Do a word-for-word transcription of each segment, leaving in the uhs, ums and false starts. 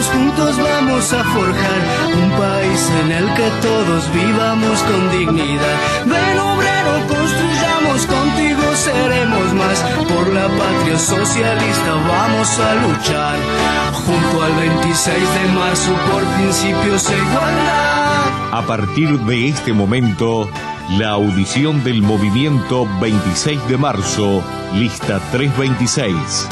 Juntos, juntos vamos a forjar un país en el que todos vivamos con dignidad. Ven obrero, construyamos, contigo seremos más. Por la patria socialista vamos a luchar. Junto al veintiséis de marzo por principios e igualdad. A partir de este momento, la audición del movimiento veintiséis de marzo, lista trescientos veintiséis.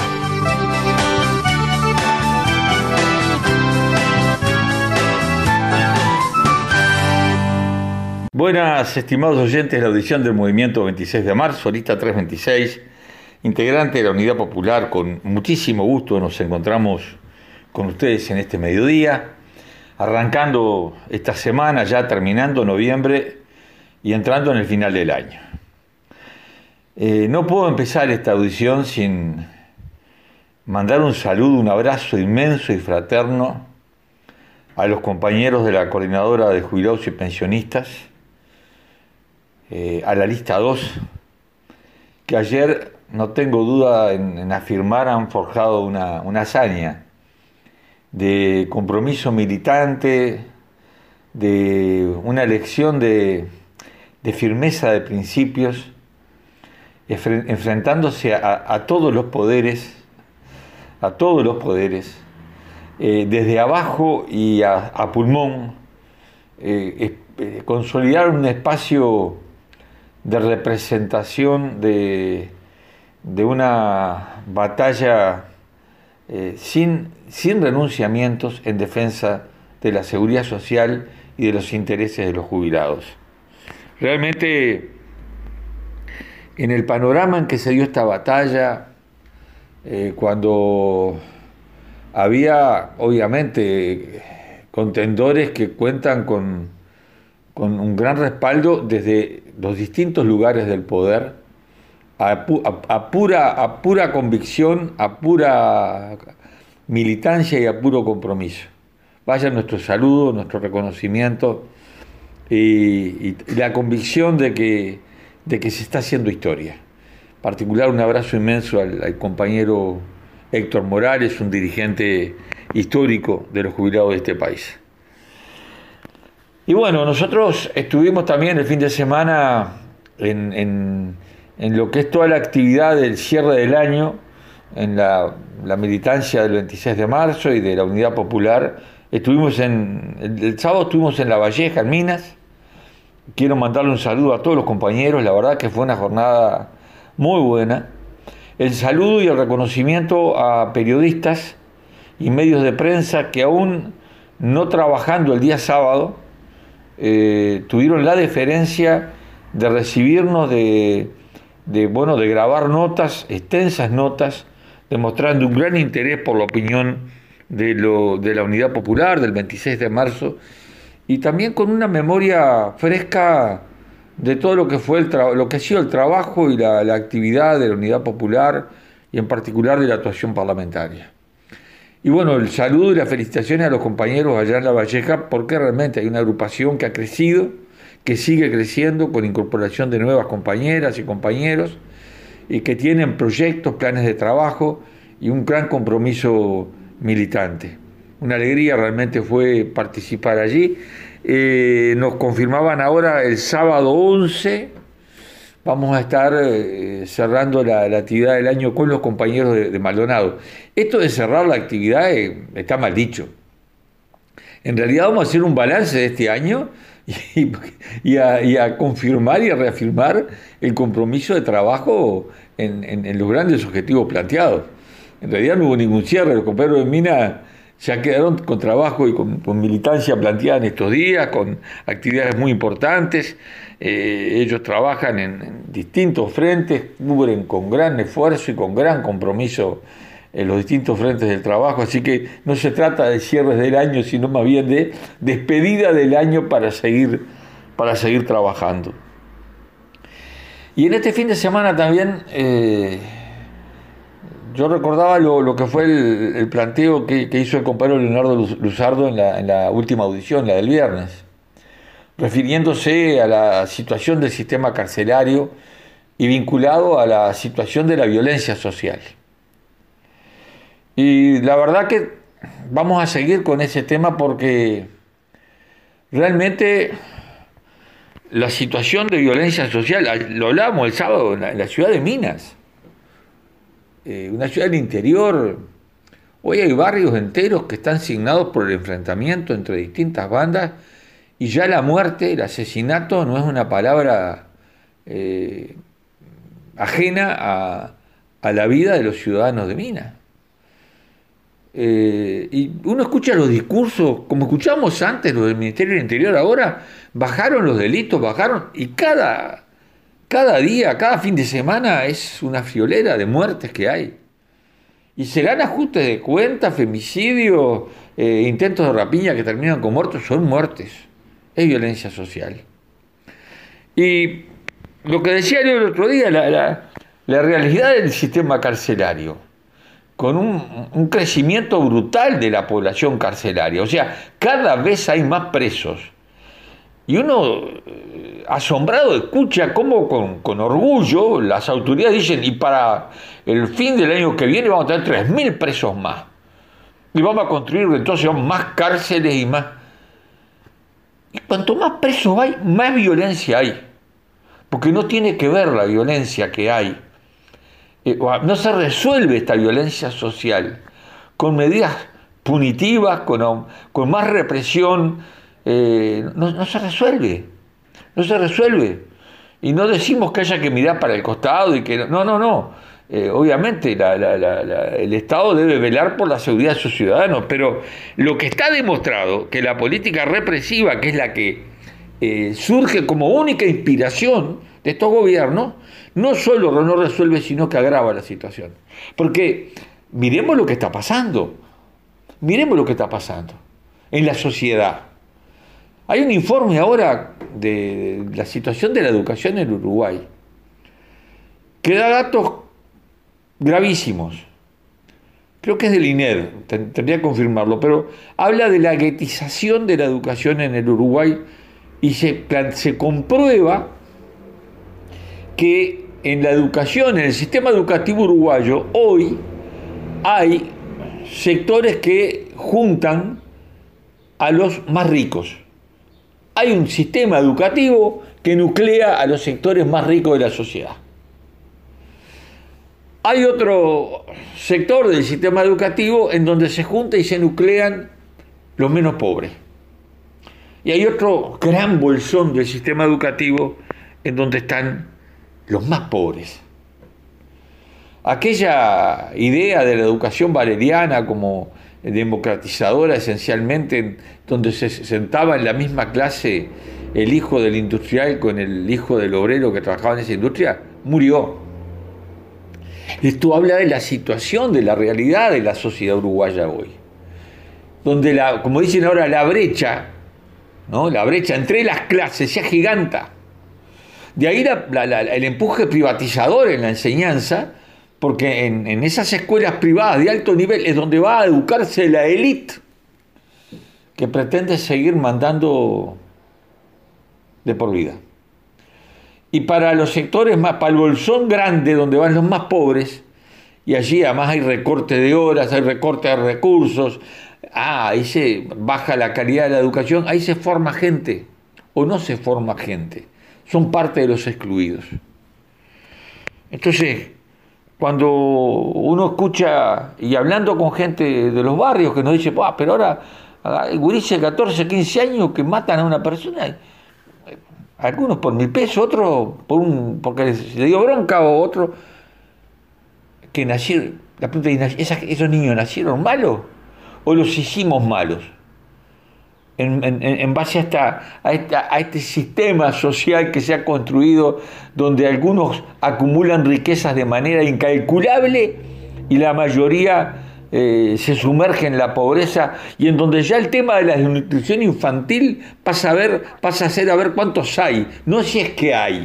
Buenas, estimados oyentes de la audición del movimiento veintiséis de marzo, lista trescientos veintiséis, integrante de la Unidad Popular. Con muchísimo gusto nos encontramos con ustedes en este mediodía, arrancando esta semana, ya terminando noviembre y entrando en el final del año. Eh, no puedo empezar esta audición sin mandar un saludo, un abrazo inmenso y fraterno a los compañeros de la Coordinadora de Jubilados y Pensionistas, eh, a la lista dos, que ayer, no tengo duda en, en afirmar, han forjado una, una hazaña de compromiso militante, de una elección de, de firmeza de principios, enfrentándose a, a todos los poderes, a todos los poderes, eh, desde abajo y a, a pulmón, eh, eh, consolidar un espacio de representación de, de una batalla eh, sin, sin renunciamientos en defensa de la seguridad social y de los intereses de los jubilados. Realmente, en el panorama en que se dio esta batalla, eh, cuando había obviamente contendores que cuentan con, con un gran respaldo desde los distintos lugares del poder, a, a, a, pura, a pura convicción, a pura militancia y a puro compromiso. Vaya nuestro saludo, nuestro reconocimiento y, y la convicción de que, de que se está haciendo historia. En particular, un abrazo inmenso al, al compañero Héctor Morales, un dirigente histórico de los jubilados de este país. Y bueno, nosotros estuvimos también el fin de semana en, en, en lo que es toda la actividad del cierre del año, en la, la militancia del veintiséis de marzo y de la Unidad Popular. Estuvimos en, el, el sábado estuvimos en La Valleja, en Minas. Quiero mandarle un saludo a todos los compañeros, la verdad que fue una jornada muy buena. El saludo y el reconocimiento a periodistas y medios de prensa que aún no trabajando el día sábado, eh, tuvieron la deferencia de recibirnos, de, de, bueno, de grabar notas, extensas notas, demostrando un gran interés por la opinión de, lo, de la Unidad Popular del veintiséis de marzo, y también con una memoria fresca de todo lo que fue el tra- lo que ha sido el trabajo y la, la actividad de la Unidad Popular, y en particular de la actuación parlamentaria. Y bueno, el saludo y las felicitaciones a los compañeros allá en La Valleja, porque realmente hay una agrupación que ha crecido, que sigue creciendo con incorporación de nuevas compañeras y compañeros, y que tienen proyectos, planes de trabajo y un gran compromiso militante. Una alegría realmente fue participar allí. Eh, nos confirmaban ahora el sábado once, vamos a estar eh, cerrando la, la actividad del año con los compañeros de, de Maldonado. Esto de cerrar la actividad eh, está mal dicho. En realidad vamos a hacer un balance de este año y, y, a, y a confirmar y a reafirmar el compromiso de trabajo en, en, en los grandes objetivos planteados. En realidad no hubo ningún cierre, los compañeros de Mina ya quedaron con trabajo y con, con militancia planteada en estos días, con actividades muy importantes. Eh, ellos trabajan en, en distintos frentes, cubren con gran esfuerzo y con gran compromiso en los distintos frentes del trabajo, así que no se trata de cierres del año, sino más bien de despedida del año para seguir, para seguir trabajando. Y en este fin de semana también eh, yo recordaba lo, lo que fue el, el planteo que, que hizo el compañero Leonardo Luzardo en la, en la última audición, la del viernes, refiriéndose a la situación del sistema carcelario y vinculado a la situación de la violencia social. Y la verdad que vamos a seguir con ese tema porque realmente la situación de violencia social, lo hablábamos el sábado en la, en la ciudad de Minas, eh, una ciudad del interior. Hoy hay barrios enteros que están signados por el enfrentamiento entre distintas bandas y ya la muerte, el asesinato no es una palabra eh, ajena a, a la vida de los ciudadanos de Minas. Eh, y uno escucha los discursos, como escuchamos antes los del Ministerio del Interior, ahora bajaron los delitos, bajaron, y cada, cada día, cada fin de semana es una friolera de muertes que hay. Y serán ajustes de cuentas, femicidios, eh, intentos de rapiña que terminan con muertos, son muertes, es violencia social. Y lo que decía yo el otro día, la, la, la realidad del sistema carcelario, con un, un crecimiento brutal de la población carcelaria. O sea, cada vez hay más presos. Y uno, eh, asombrado, escucha cómo con, con orgullo las autoridades dicen, y para el fin del año que viene vamos a tener tres mil presos más. Y vamos a construir entonces más cárceles y más. Y cuanto más presos hay, más violencia hay. Porque no tiene que ver la violencia que hay. Eh, no se resuelve esta violencia social con medidas punitivas, con, con más represión, eh, no, no se resuelve, no se resuelve. Y no decimos que haya que mirar para el costado y que no, no, no. Eh, obviamente la, la, la, la, el Estado debe velar por la seguridad de sus ciudadanos, pero lo que está demostrado, que la política represiva, que es la que eh, surge como única inspiración de estos gobiernos, no solo no resuelve, sino que agrava la situación. Porque miremos lo que está pasando, miremos lo que está pasando en la sociedad. Hay un informe ahora de la situación de la educación en Uruguay que da datos gravísimos. Creo que es del I N E D, tendría que confirmarlo, pero habla de la guetización de la educación en el Uruguay y se, se comprueba que en la educación, en el sistema educativo uruguayo, hoy hay sectores que juntan a los más ricos. Hay un sistema educativo que nuclea a los sectores más ricos de la sociedad. Hay otro sector del sistema educativo en donde se junta y se nuclean los menos pobres. Y hay otro gran bolsón del sistema educativo en donde están los más pobres. Aquella idea de la educación valeriana como democratizadora esencialmente, donde se sentaba en la misma clase el hijo del industrial con el hijo del obrero que trabajaba en esa industria, murió. Esto habla de la situación, de la realidad de la sociedad uruguaya hoy, donde, la, como dicen ahora, la brecha, ¿no? La brecha entre las clases se agiganta. De ahí la, la, la, el empuje privatizador en la enseñanza, porque en, en esas escuelas privadas de alto nivel es donde va a educarse la élite que pretende seguir mandando de por vida. Y para los sectores más, para el bolsón grande donde van los más pobres, y allí además hay recorte de horas, hay recorte de recursos, ah, ahí se baja la calidad de la educación, ahí se forma gente, o no se forma gente, son parte de los excluidos. Entonces, cuando uno escucha, y hablando con gente de los barrios que nos dice, ah, pero ahora hay gurises de catorce, quince años que matan a una persona, algunos por mil pesos, otros por un, porque le dio bronca, o otro que nacieron, la pregunta es, ¿esos niños nacieron malos o los hicimos malos? En, en, en base a, esta, a, esta, a este sistema social que se ha construido, donde algunos acumulan riquezas de manera incalculable y la mayoría eh, se sumerge en la pobreza, y en donde ya el tema de la desnutrición infantil pasa a, ver, pasa a ser a ver cuántos hay, no si es que hay.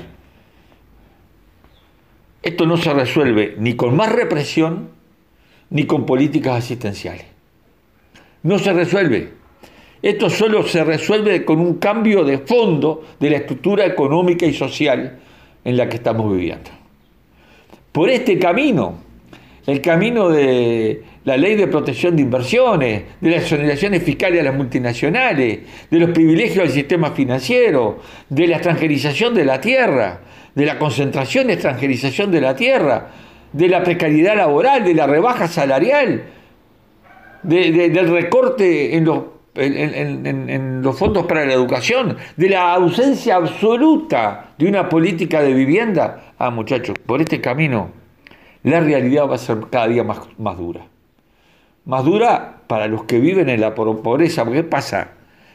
Esto no se resuelve ni con más represión ni con políticas asistenciales. No se resuelve. Esto solo se resuelve con un cambio de fondo de la estructura económica y social en la que estamos viviendo. Por este camino, el camino de la ley de protección de inversiones, de las exoneraciones fiscales a las multinacionales, de los privilegios del sistema financiero, de la extranjerización de la tierra, de la concentración y extranjerización de la tierra, de la precariedad laboral, de la rebaja salarial, de, de, del recorte en los, en, en, en los fondos para la educación, de la ausencia absoluta de una política de vivienda. Ah, muchachos, por este camino la realidad va a ser cada día más, más dura. Más dura para los que viven en la pobreza. ¿Qué pasa?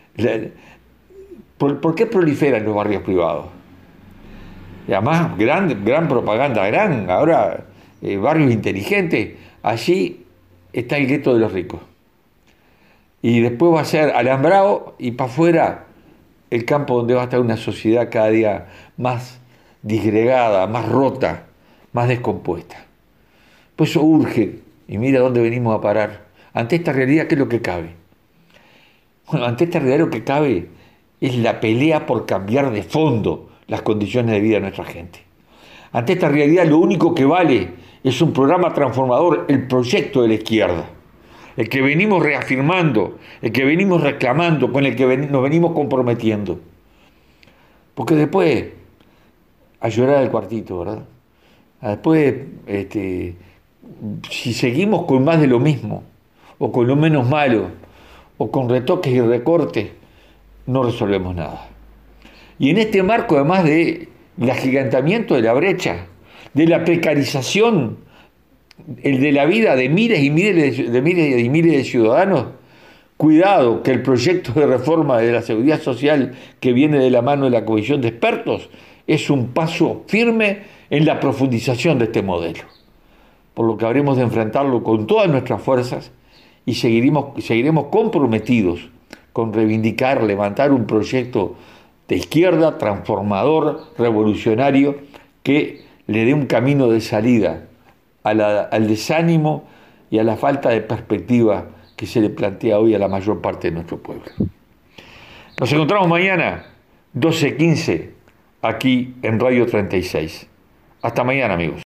¿Por, por qué proliferan los barrios privados? Y además, gran, gran propaganda, gran, ahora, eh, barrios inteligentes. Allí está el gueto de los ricos. Y después va a ser alambrado y para afuera el campo donde va a estar una sociedad cada día más disgregada, más rota, más descompuesta. Pues eso urge, y mira dónde venimos a parar. Ante esta realidad, ¿qué es lo que cabe? Bueno, ante esta realidad lo que cabe es la pelea por cambiar de fondo las condiciones de vida de nuestra gente. Ante esta realidad lo único que vale es un programa transformador, el proyecto de la izquierda, el que venimos reafirmando, el que venimos reclamando, con el que ven, nos venimos comprometiendo. Porque después, a llorar al cuartito, ¿verdad? Después, este, si seguimos con más de lo mismo, o con lo menos malo, o con retoques y recortes, no resolvemos nada. Y en este marco, además del agigantamiento de la brecha, de la precarización, el de la vida de miles y miles de, de miles y miles de ciudadanos, cuidado que el proyecto de reforma de la seguridad social que viene de la mano de la comisión de expertos es un paso firme en la profundización de este modelo, por lo que habremos de enfrentarlo con todas nuestras fuerzas y seguiremos, seguiremos comprometidos con reivindicar, levantar un proyecto de izquierda, transformador, revolucionario, que le dé un camino de salida a la, al desánimo y a la falta de perspectiva que se le plantea hoy a la mayor parte de nuestro pueblo. Nos encontramos mañana, doce quince, aquí en Radio treinta y seis. Hasta mañana, amigos.